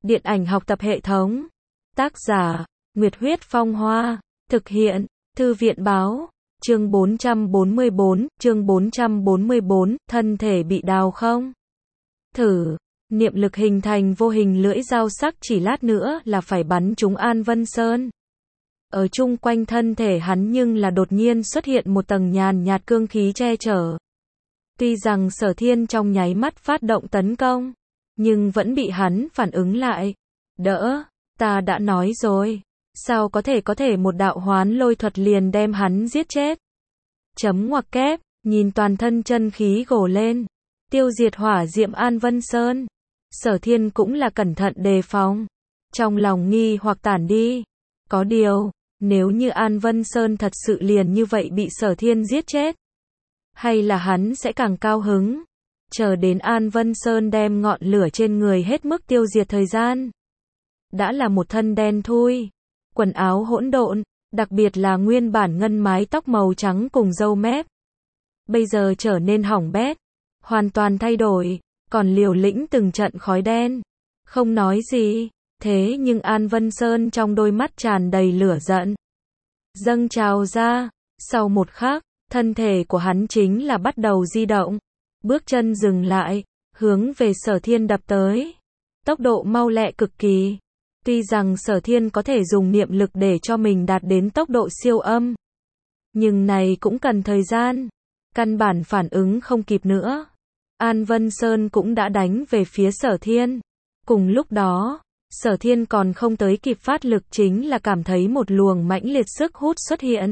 Điện ảnh học tập hệ thống. Tác giả, Nguyệt Huyết Phong Hoa. Thực hiện, Thư viện Báo. Chương 444, thân thể bị đào không? Thử, niệm lực hình thành vô hình lưỡi dao sắc chỉ lát nữa là phải bắn trúng An Vân Sơn. Ở chung quanh thân thể hắn nhưng là đột nhiên xuất hiện một tầng nhàn nhạt cương khí che chở. Tuy rằng Sở Thiên trong nháy mắt phát động tấn công, nhưng vẫn bị hắn phản ứng lại. Đỡ, ta đã nói rồi, sao có thể một đạo hoán lôi thuật liền đem hắn giết chết. Chấm ngoặc kép, nhìn toàn thân chân khí gồ lên, tiêu diệt hỏa diệm An Vân Sơn. Sở Thiên cũng là cẩn thận đề phòng, trong lòng nghi hoặc tản đi. Có điều, nếu như An Vân Sơn thật sự liền như vậy bị Sở Thiên giết chết, hay là hắn sẽ càng cao hứng, chờ đến An Vân Sơn đem ngọn lửa trên người hết mức tiêu diệt thời gian. Đã là một thân đen thui, quần áo hỗn độn, đặc biệt là nguyên bản ngân mái tóc màu trắng cùng râu mép. Bây giờ trở nên hỏng bét, hoàn toàn thay đổi, còn liều lĩnh từng trận khói đen. Không nói gì, thế nhưng An Vân Sơn trong đôi mắt tràn đầy lửa giận, dâng trào ra. Sau một khắc, thân thể của hắn chính là bắt đầu di động, bước chân dừng lại, hướng về Sở Thiên đập tới. Tốc độ mau lẹ cực kỳ. Tuy rằng Sở Thiên có thể dùng niệm lực để cho mình đạt đến tốc độ siêu âm, nhưng này cũng cần thời gian, căn bản phản ứng không kịp nữa. An Vân Sơn cũng đã đánh về phía Sở Thiên. Cùng lúc đó, Sở Thiên còn không tới kịp phát lực chính là cảm thấy một luồng mãnh liệt sức hút xuất hiện,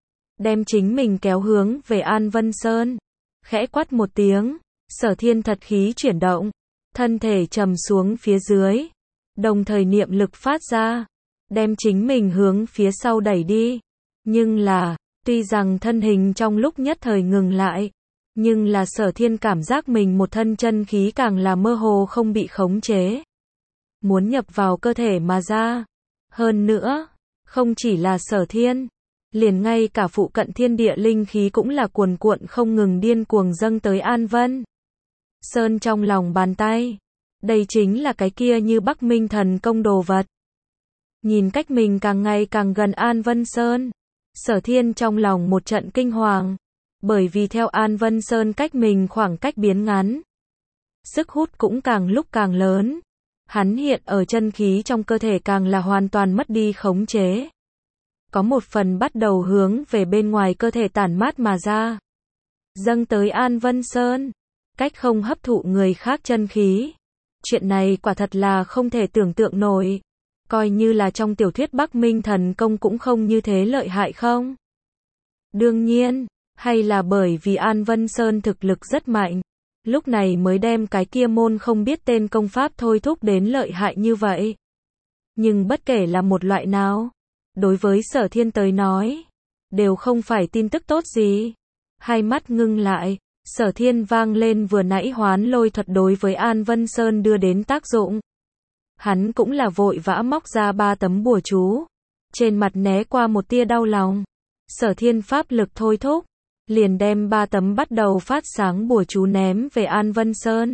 đem chính mình kéo hướng về An Vân Sơn. Khẽ quát một tiếng, Sở Thiên thật khí chuyển động, thân thể trầm xuống phía dưới, đồng thời niệm lực phát ra, đem chính mình hướng phía sau đẩy đi. Nhưng là, tuy rằng thân hình trong lúc nhất thời ngừng lại, nhưng là Sở Thiên cảm giác mình một thân chân khí càng là mơ hồ không bị khống chế, muốn nhập vào cơ thể mà ra. Hơn nữa, không chỉ là Sở Thiên, liền ngay cả phụ cận thiên địa linh khí cũng là cuồn cuộn không ngừng điên cuồng dâng tới An Vân Sơn trong lòng bàn tay. Đây chính là cái kia như Bắc Minh thần công đồ vật. Nhìn cách mình càng ngày càng gần An Vân Sơn, Sở Thiên trong lòng một trận kinh hoàng, bởi vì theo An Vân Sơn cách mình khoảng cách biến ngắn, sức hút cũng càng lúc càng lớn. Hắn hiện ở chân khí trong cơ thể càng là hoàn toàn mất đi khống chế, có một phần bắt đầu hướng về bên ngoài cơ thể tản mát mà ra, dâng tới An Vân Sơn, cách không hấp thụ người khác chân khí. Chuyện này quả thật là không thể tưởng tượng nổi, coi như là trong tiểu thuyết Bắc Minh thần công cũng không như thế lợi hại không? Đương nhiên, hay là bởi vì An Vân Sơn thực lực rất mạnh, lúc này mới đem cái kia môn không biết tên công pháp thôi thúc đến lợi hại như vậy. Nhưng bất kể là một loại nào, đối với Sở Thiên tới nói, đều không phải tin tức tốt gì. Hai mắt ngưng lại, Sở Thiên vang lên vừa nãy hoán lôi thuật đối với An Vân Sơn đưa đến tác dụng. Hắn cũng là vội vã móc ra 3 tấm bùa chú, trên mặt né qua một tia đau lòng. Sở Thiên pháp lực thôi thúc, liền đem 3 tấm bắt đầu phát sáng bùa chú ném về An Vân Sơn.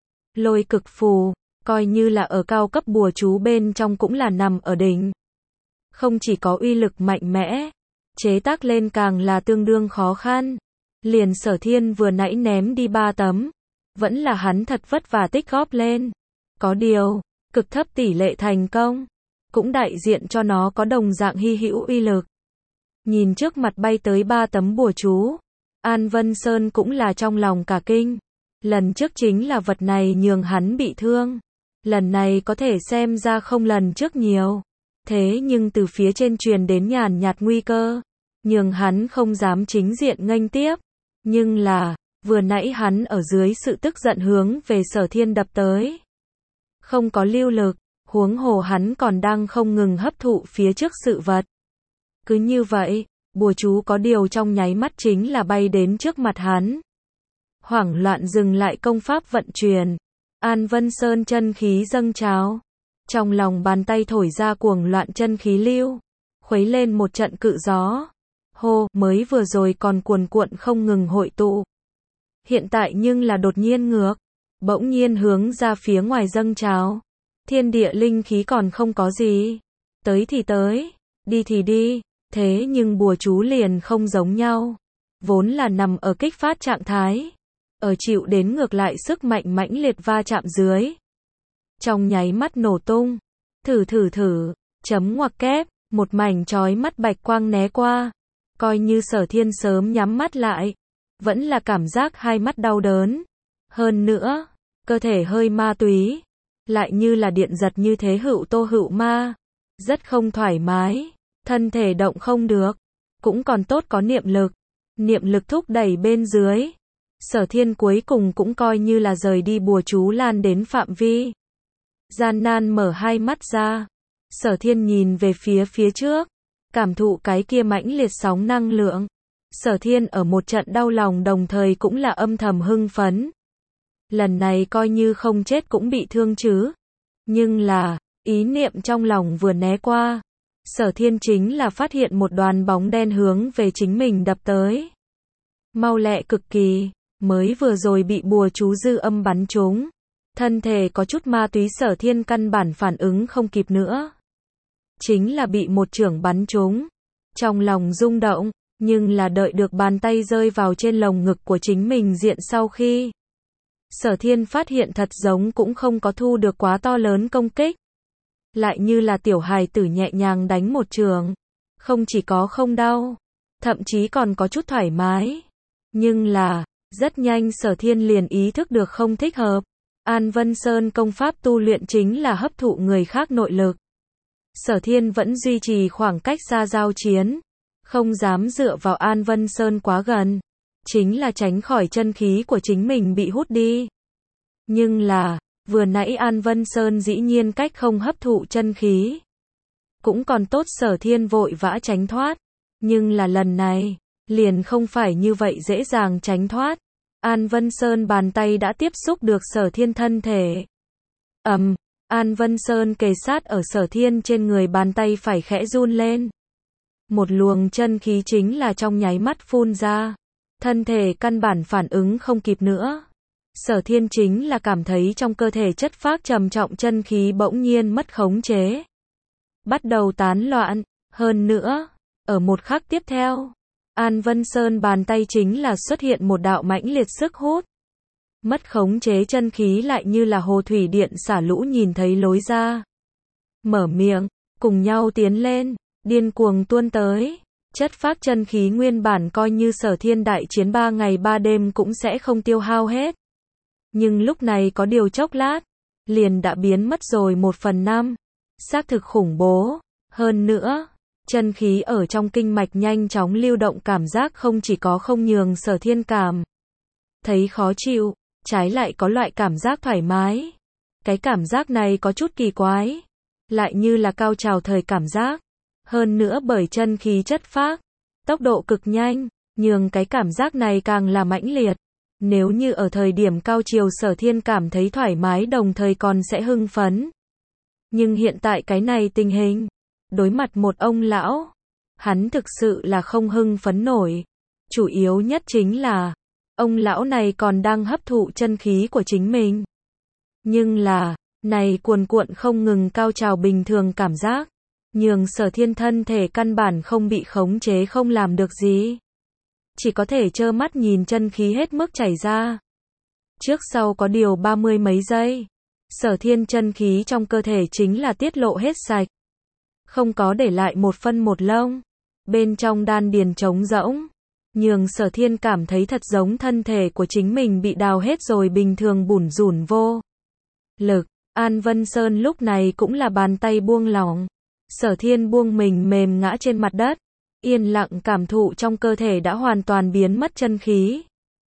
Lôi cực phù, coi như là ở cao cấp bùa chú bên trong cũng là nằm ở đỉnh. Không chỉ có uy lực mạnh mẽ, chế tác lên càng là tương đương khó khăn. Liền Sở Thiên vừa nãy ném đi 3 tấm, vẫn là hắn thật vất vả tích góp lên. Có điều, cực thấp tỷ lệ thành công, cũng đại diện cho nó có đồng dạng hy hữu uy lực. Nhìn trước mặt bay tới 3 tấm bùa chú, An Vân Sơn cũng là trong lòng cả kinh. Lần trước chính là vật này nhường hắn bị thương, lần này có thể xem ra không lần trước nhiều. Thế nhưng từ phía trên truyền đến nhàn nhạt nguy cơ, nhường hắn không dám chính diện nghênh tiếp. Nhưng là, vừa nãy hắn ở dưới sự tức giận hướng về Sở Thiên đập tới, không có lưu lực, huống hồ hắn còn đang không ngừng hấp thụ phía trước sự vật. Cứ như vậy, bùa chú có điều trong nháy mắt chính là bay đến trước mặt hắn. Hoảng loạn dừng lại công pháp vận chuyển, An Vân Sơn chân khí dâng trào, trong lòng bàn tay thổi ra cuồng loạn chân khí lưu, khuấy lên một trận cự gió. Hô, mới vừa rồi còn cuồn cuộn không ngừng hội tụ, hiện tại nhưng là đột nhiên ngược, bỗng nhiên hướng ra phía ngoài dâng trào. Thiên địa linh khí còn không có gì. Tới thì tới, đi thì đi, thế nhưng bùa chú liền không giống nhau. Vốn là nằm ở kích phát trạng thái, ở chịu đến ngược lại sức mạnh mãnh liệt va chạm dưới. Trong nháy mắt nổ tung, thử, chấm ngoặc kép, một mảnh chói mắt bạch quang né qua. Coi như Sở Thiên sớm nhắm mắt lại, vẫn là cảm giác hai mắt đau đớn. Hơn nữa, cơ thể hơi ma túy, lại như là điện giật như thế hữu tô hữu ma. Rất không thoải mái, thân thể động không được, cũng còn tốt có niệm lực thúc đẩy bên dưới. Sở Thiên cuối cùng cũng coi như là rời đi bùa chú lan đến phạm vi. Gian nan mở hai mắt ra, Sở Thiên nhìn về phía trước, cảm thụ cái kia mãnh liệt sóng năng lượng. Sở Thiên ở một trận đau lòng đồng thời cũng là âm thầm hưng phấn. Lần này coi như không chết cũng bị thương chứ. Nhưng là, ý niệm trong lòng vừa né qua, Sở Thiên chính là phát hiện một đoàn bóng đen hướng về chính mình đập tới. Mau lẹ cực kỳ, mới vừa rồi bị bùa chú dư âm bắn trúng. Thân thể có chút ma túy Sở Thiên căn bản phản ứng không kịp nữa. Chính là bị một chưởng bắn trúng. Trong lòng rung động, nhưng là đợi được bàn tay rơi vào trên lồng ngực của chính mình diện sau khi. Sở Thiên phát hiện thật giống cũng không có thu được quá to lớn công kích. Lại như là tiểu hài tử nhẹ nhàng đánh một chưởng. Không chỉ có không đau, thậm chí còn có chút thoải mái. Nhưng là, rất nhanh Sở Thiên liền ý thức được không thích hợp. An Vân Sơn công pháp tu luyện chính là hấp thụ người khác nội lực. Sở Thiên vẫn duy trì khoảng cách xa giao chiến, không dám dựa vào An Vân Sơn quá gần, chính là tránh khỏi chân khí của chính mình bị hút đi. Nhưng là, vừa nãy An Vân Sơn dĩ nhiên cách không hấp thụ chân khí. Cũng còn tốt Sở Thiên vội vã tránh thoát, nhưng là lần này, liền không phải như vậy dễ dàng tránh thoát. An Vân Sơn bàn tay đã tiếp xúc được Sở Thiên thân thể. An Vân Sơn kề sát ở Sở Thiên trên người, bàn tay phải khẽ run lên. Một luồng chân khí chính là trong nháy mắt phun ra. Thân thể căn bản phản ứng không kịp nữa. Sở Thiên chính là cảm thấy trong cơ thể chất phác trầm trọng chân khí bỗng nhiên mất khống chế. Bắt đầu tán loạn, hơn nữa, ở một khắc tiếp theo, An Vân Sơn bàn tay chính là xuất hiện một đạo mãnh liệt sức hút. Mất khống chế chân khí lại như là hồ thủy điện xả lũ nhìn thấy lối ra. Mở miệng, cùng nhau tiến lên, điên cuồng tuôn tới. Chất phác chân khí nguyên bản coi như Sở Thiên đại chiến 3 ngày 3 đêm cũng sẽ không tiêu hao hết. Nhưng lúc này có điều chốc lát, liền đã biến mất rồi 1/5. Xác thực khủng bố. Hơn nữa, chân khí ở trong kinh mạch nhanh chóng lưu động, cảm giác không chỉ có không nhường Sở Thiên cảm thấy khó chịu, trái lại có loại cảm giác thoải mái. Cái cảm giác này có chút kỳ quái, lại như là cao trào thời cảm giác. Hơn nữa bởi chân khí chất phác, tốc độ cực nhanh, nhường cái cảm giác này càng là mãnh liệt. Nếu như ở thời điểm cao chiều Sở Thiên cảm thấy thoải mái đồng thời còn sẽ hưng phấn. Nhưng hiện tại cái này tình hình, đối mặt một ông lão, hắn thực sự là không hưng phấn nổi. Chủ yếu nhất chính là, ông lão này còn đang hấp thụ chân khí của chính mình. Nhưng là, này cuồn cuộn không ngừng cao trào bình thường cảm giác, nhường Sở Thiên thân thể căn bản không bị khống chế, không làm được gì. Chỉ có thể trơ mắt nhìn chân khí hết mức chảy ra. Trước sau có điều 30 mấy giây, Sở Thiên chân khí trong cơ thể chính là tiết lộ hết sạch. Không có để lại một phân một lông. Bên trong đan điền trống rỗng, nhường Sở Thiên cảm thấy thật giống thân thể của chính mình bị đào hết rồi bình thường, bủn rủn vô lực. An Vân Sơn lúc này cũng là bàn tay buông lỏng. Sở Thiên buông mình mềm ngã trên mặt đất, yên lặng cảm thụ trong cơ thể đã hoàn toàn biến mất chân khí.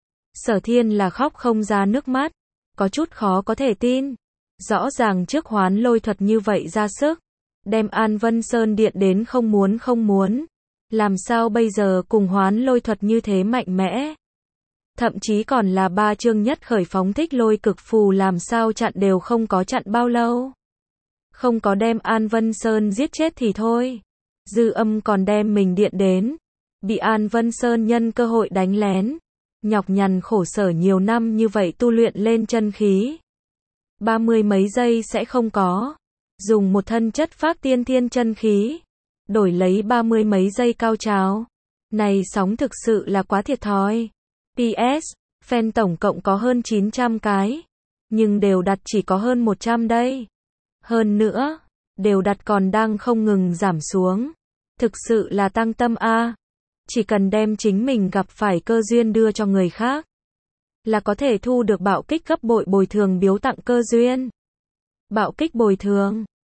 Sở Thiên là khóc không ra nước mắt, có chút khó có thể tin. Rõ ràng trước hoán lôi thuật như vậy ra sức, đem An Vân Sơn điện đến không muốn. Làm sao bây giờ cùng hoán lôi thuật như thế mạnh mẽ? Thậm chí còn là 3 chương nhất khởi phóng thích lôi cực phù, làm sao chặn đều không có chặn bao lâu. Không có đem An Vân Sơn giết chết thì thôi, dư âm còn đem mình điện đến. Bị An Vân Sơn nhân cơ hội đánh lén. Nhọc nhằn khổ sở nhiều năm như vậy tu luyện lên chân khí. 30 mấy giây sẽ không có. Dùng một thân chất phác tiên thiên chân khí, đổi lấy 30 mấy giây cao trào. Này sóng thực sự là quá thiệt thòi. PS, fan tổng cộng có hơn 900 cái, nhưng đều đặt chỉ có hơn 100 đây. Hơn nữa, đều đặt còn đang không ngừng giảm xuống. Thực sự là tăng tâm a. Chỉ cần đem chính mình gặp phải cơ duyên đưa cho người khác, là có thể thu được bạo kích gấp bội bồi thường biếu tặng cơ duyên. Bạo kích bồi thường